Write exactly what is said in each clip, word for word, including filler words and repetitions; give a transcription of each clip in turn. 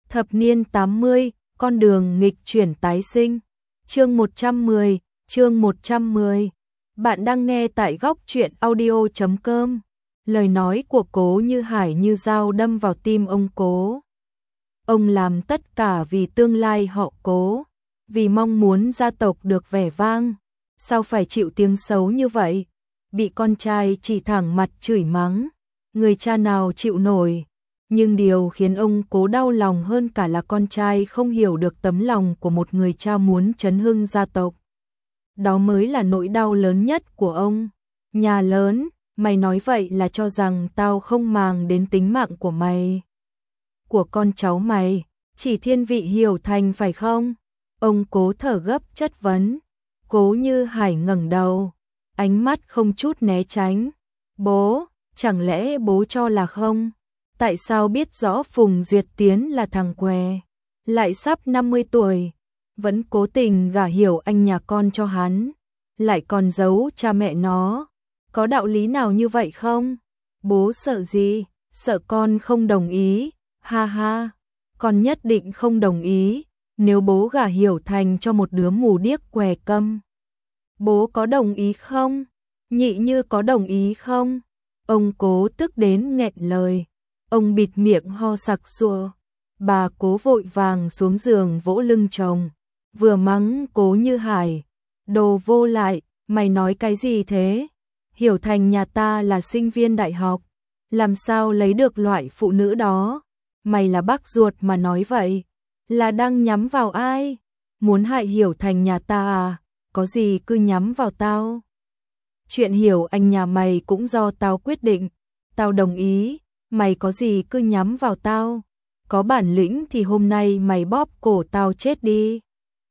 Thập niên tám mươi, con đường nghịch chuyển tái sinh. Chương một trăm mười, chương một trăm mười. Bạn đang nghe tại góc truyện audio chấm com. Lời nói của Cố Như Hải như dao đâm vào tim ông Cố. Ông làm tất cả vì tương lai họ Cố, vì mong muốn gia tộc được vẻ vang. Sao phải chịu tiếng xấu như vậy? Bị con trai chỉ thẳng mặt chửi mắng, người cha nào chịu nổi. Nhưng điều khiến ông Cố đau lòng hơn cả là con trai không hiểu được tấm lòng của một người cha muốn chấn hưng gia tộc. Đó mới là nỗi đau lớn nhất của ông. Nhà lớn, mày nói vậy là cho rằng tao không màng đến tính mạng của mày, của con cháu mày, chỉ thiên vị Hiểu Thành phải không? Ông Cố thở gấp chất vấn. Cố Như Hải ngẩng đầu, ánh mắt không chút né tránh. Bố, chẳng lẽ bố cho là không? Tại sao biết rõ Phùng Duyệt Tiến là thằng què, lại sắp năm mươi tuổi, vẫn cố tình gả Hiểu Anh nhà con cho hắn, lại còn giấu cha mẹ nó? Có đạo lý nào như vậy không? Bố sợ gì? Sợ con không đồng ý? Ha ha, con nhất định không đồng ý. Nếu bố gả Hiểu Thành cho một đứa mù điếc què câm, bố có đồng ý không? Nhị Như có đồng ý không? Ông Cố tức đến nghẹn lời. Ông bịt miệng ho sặc sụa. Bà Cố vội vàng xuống giường vỗ lưng chồng, vừa mắng Cố Như Hải. Đồ vô lại, mày nói cái gì thế? Hiểu Thành nhà ta là sinh viên đại học, làm sao lấy được loại phụ nữ đó? Mày là bác ruột mà nói vậy, là đang nhắm vào ai? Muốn hại Hiểu Thành nhà ta à? Có gì cứ nhắm vào tao. Chuyện Hiểu Anh nhà mày cũng do tao quyết định, tao đồng ý. Mày có gì cứ nhắm vào tao. Có bản lĩnh thì hôm nay mày bóp cổ tao chết đi,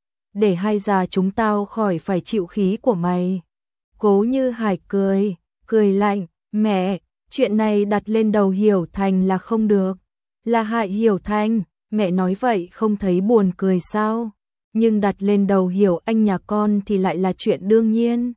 để hai già chúng tao khỏi phải chịu khí của mày. Cố Như Hải cười, cười lạnh. Mẹ, chuyện này đặt lên đầu Hiểu Thành là không được, là hại Hiểu Thành. Mẹ nói vậy không thấy buồn cười sao? Nhưng đặt lên đầu Hiểu Anh nhà con thì lại là chuyện đương nhiên.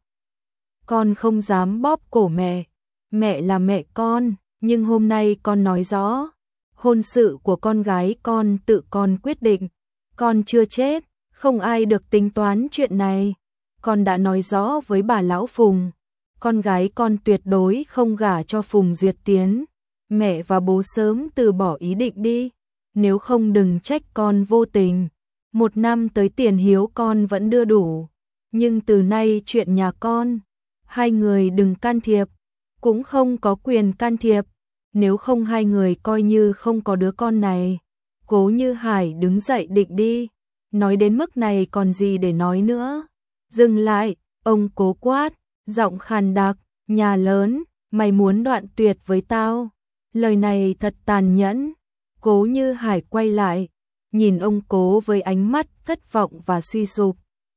Con không dám bóp cổ mẹ, mẹ là mẹ con. Nhưng hôm nay con nói rõ, hôn sự của con gái con tự con quyết định. Con chưa chết, không ai được tính toán chuyện này. Con đã nói rõ với bà lão Phùng, con gái con tuyệt đối không gả cho Phùng Duyệt Tiến. Mẹ và bố sớm từ bỏ ý định đi, nếu không đừng trách con vô tình. Một năm tới tiền hiếu con vẫn đưa đủ, nhưng từ nay chuyện nhà con, hai người đừng can thiệp, cũng không có quyền can thiệp. Nếu không hai người coi như không có đứa con này. Cố Như Hải đứng dậy định đi, nói đến mức này còn gì để nói nữa. Dừng lại, ông Cố quát, giọng khàn đặc. Nhà lớn, mày muốn đoạn tuyệt với tao? Lời này thật tàn nhẫn. Cố Như Hải quay lại, nhìn ông Cố với ánh mắt thất vọng và suy sụp.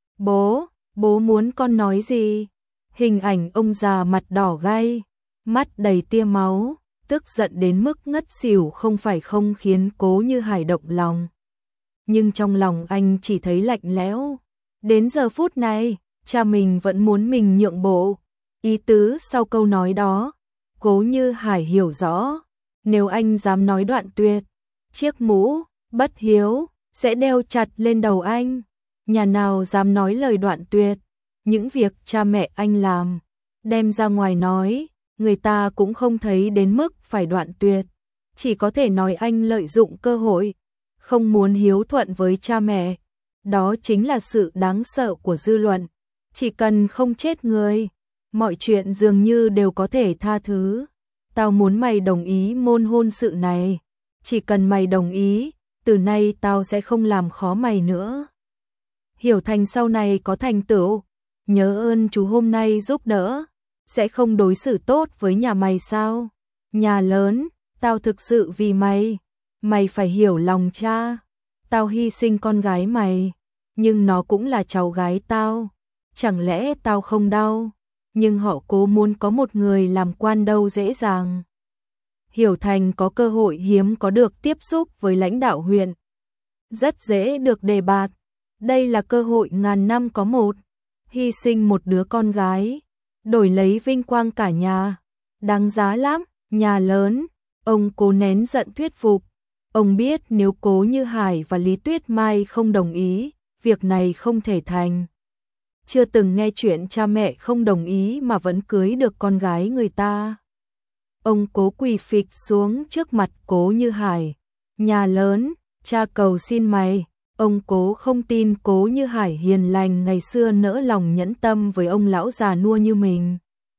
Bố, bố muốn con nói gì? Hình ảnh ông già mặt đỏ gay, mắt đầy tia máu, tức giận đến mức ngất xỉu không phải không khiến Cố Như Hải động lòng. Nhưng trong lòng anh chỉ thấy lạnh lẽo. Đến giờ phút này, cha mình vẫn muốn mình nhượng bộ. Ý tứ sau câu nói đó, Cố Như Hải hiểu rõ. Nếu anh dám nói đoạn tuyệt, chiếc mũ bất hiếu sẽ đeo chặt lên đầu anh. Nhà nào dám nói lời đoạn tuyệt, những việc cha mẹ anh làm, đem ra ngoài nói, người ta cũng không thấy đến mức phải đoạn tuyệt, chỉ có thể nói anh lợi dụng cơ hội, không muốn hiếu thuận với cha mẹ. Đó chính là sự đáng sợ của dư luận. Chỉ cần không chết người, mọi chuyện dường như đều có thể tha thứ. Tao muốn mày đồng ý môn hôn sự này. Chỉ cần mày đồng ý, từ nay tao sẽ không làm khó mày nữa. Hiểu Thành sau này có thành tựu, nhớ ơn chú hôm nay giúp đỡ, sẽ không đối xử tốt với nhà mày sao? Nhà lớn, tao thực sự vì mày, mày phải hiểu lòng cha. Tao hy sinh con gái mày, nhưng nó cũng là cháu gái tao. Chẳng lẽ tao không đau? Nhưng họ Cố muốn có một người làm quan đâu dễ dàng. Hiểu Thành có cơ hội hiếm có được tiếp xúc với lãnh đạo huyện, rất dễ được đề bạt. Đây là cơ hội ngàn năm có một, hy sinh một đứa con gái, đổi lấy vinh quang cả nhà, đáng giá lắm. Nhà lớn, ông Cố nén giận thuyết phục, Ông biết nếu Cố Như Hải và Lý Tuyết Mai không đồng ý, việc này không thể thành. Chưa từng nghe chuyện cha mẹ không đồng ý mà vẫn cưới được con gái người ta. Ông Cố quỳ phịch xuống trước mặt Cố Như Hải. Nhà lớn, cha cầu xin mày. Ông Cố không tin Cố Như Hải hiền lành ngày xưa nỡ lòng nhẫn tâm với ông lão già nua như mình.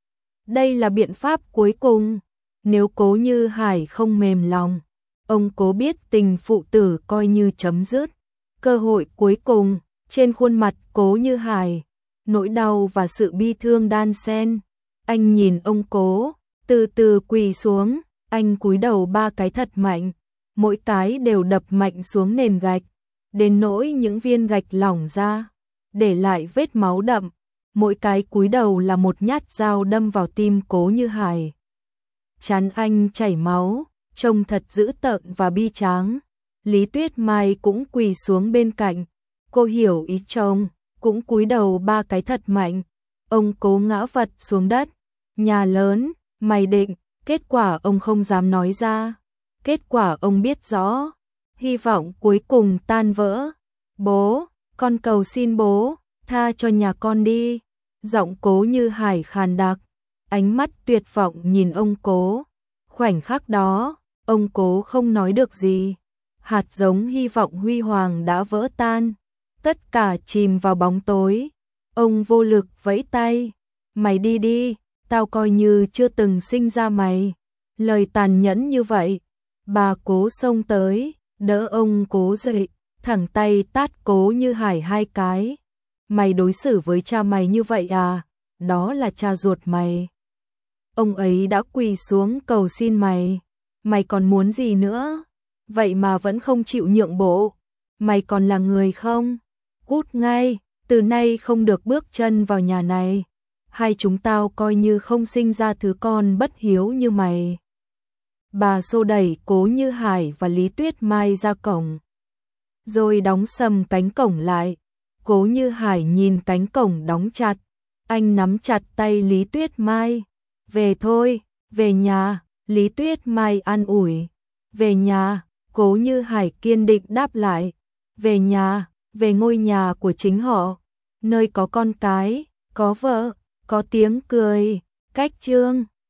Đây là biện pháp cuối cùng. Nếu Cố Như Hải không mềm lòng, ông Cố biết tình phụ tử coi như chấm dứt. Cơ hội cuối cùng, trên khuôn mặt Cố Như Hải, nỗi đau và sự bi thương đan xen. Anh nhìn ông Cố, từ từ quỳ xuống, anh cúi đầu ba cái thật mạnh, mỗi cái đều đập mạnh xuống nền gạch, đến nỗi những viên gạch lỏng ra, để lại vết máu đậm. Mỗi cái cúi đầu là một nhát dao đâm vào tim Cố Như Hải. Trán anh chảy máu, trông thật dữ tợn và bi tráng. Lý Tuyết Mai cũng quỳ xuống bên cạnh, cô hiểu ý chồng, cũng cúi đầu ba cái thật mạnh. Ông Cố ngã vật xuống đất. Nhà lớn, mày định, kết quả ông không dám nói ra. Kết quả ông biết rõ, hy vọng cuối cùng tan vỡ. Bố, con cầu xin bố, tha cho nhà con đi. Giọng Cố Như Hải khàn đặc, ánh mắt tuyệt vọng nhìn ông Cố. Khoảnh khắc đó, ông Cố không nói được gì. Hạt giống hy vọng huy hoàng đã vỡ tan, tất cả chìm vào bóng tối. Ông vô lực vẫy tay, mày đi đi, tao coi như chưa từng sinh ra mày. Lời tàn nhẫn như vậy. Bà Cố xông tới, đỡ ông Cố dậy, thẳng tay tát Cố Như Hải hai cái. Mày đối xử với cha mày như vậy à? Đó là cha ruột mày. Ông ấy đã quỳ xuống cầu xin mày. Mày còn muốn gì nữa? Vậy mà vẫn không chịu nhượng bộ. Mày còn là người không? Cút ngay, từ nay không được bước chân vào nhà này. Hai chúng tao coi như không sinh ra thứ con bất hiếu như mày. Bà xô đẩy Cố Như Hải và Lý Tuyết Mai ra cổng, rồi đóng sầm cánh cổng lại. Cố Như Hải nhìn cánh cổng đóng chặt, anh nắm chặt tay Lý Tuyết Mai. Về thôi, về nhà, Lý Tuyết Mai an ủi. Về nhà, Cố Như Hải kiên định đáp lại. Về nhà, về ngôi nhà của chính họ, nơi có con cái, có vợ, có tiếng cười. Cách chương